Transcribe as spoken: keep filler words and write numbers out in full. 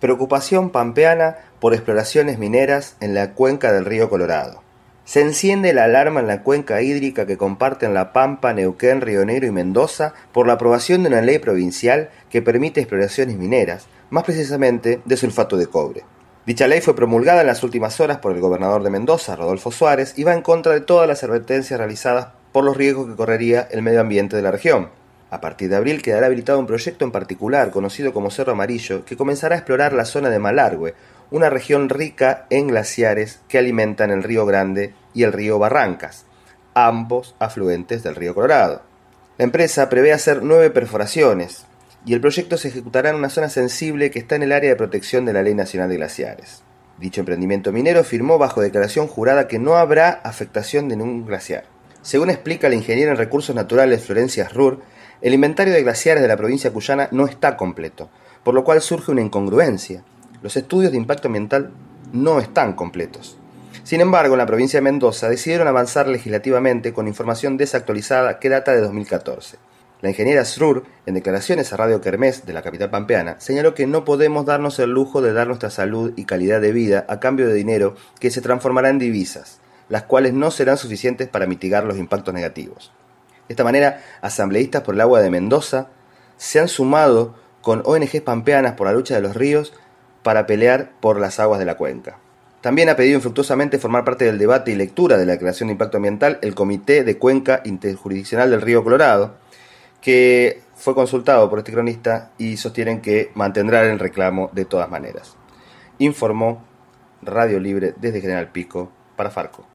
Preocupación pampeana por exploraciones mineras en la cuenca del río Colorado. Se enciende la alarma en la cuenca hídrica que comparten La Pampa, Neuquén, Río Negro y Mendoza por la aprobación de una ley provincial que permite exploraciones mineras, más precisamente de sulfato de cobre. Dicha ley fue promulgada en las últimas horas por el gobernador de Mendoza, Rodolfo Suárez, y va en contra de todas las advertencias realizadas por los riesgos que correría el medio ambiente de la región. A partir de abril quedará habilitado un proyecto en particular, conocido como Cerro Amarillo, que comenzará a explorar la zona de Malargüe, una región rica en glaciares que alimentan el río Grande y el río Barrancas, ambos afluentes del río Colorado. La empresa prevé hacer nueve perforaciones, y el proyecto se ejecutará en una zona sensible que está en el área de protección de la Ley Nacional de Glaciares. Dicho emprendimiento minero firmó bajo declaración jurada que no habrá afectación de ningún glaciar. Según explica la ingeniera en recursos naturales Florencia Rur, el inventario de glaciares de la provincia cuyana no está completo, por lo cual surge una incongruencia. Los estudios de impacto ambiental no están completos. Sin embargo, en la provincia de Mendoza decidieron avanzar legislativamente con información desactualizada que data de dos mil catorce. La ingeniera Srur, en declaraciones a Radio Kermés de la capital pampeana, señaló que no podemos darnos el lujo de dar nuestra salud y calidad de vida a cambio de dinero que se transformará en divisas, las cuales no serán suficientes para mitigar los impactos negativos. De esta manera, asambleístas por el agua de Mendoza se han sumado con O N Ges pampeanas por la lucha de los ríos para pelear por las aguas de la cuenca. También ha pedido infructuosamente formar parte del debate y lectura de la declaración de impacto ambiental el Comité de Cuenca Interjurisdiccional del Río Colorado, que fue consultado por este cronista y sostienen que mantendrán el reclamo de todas maneras. Informó Radio Libre desde General Pico para Farco.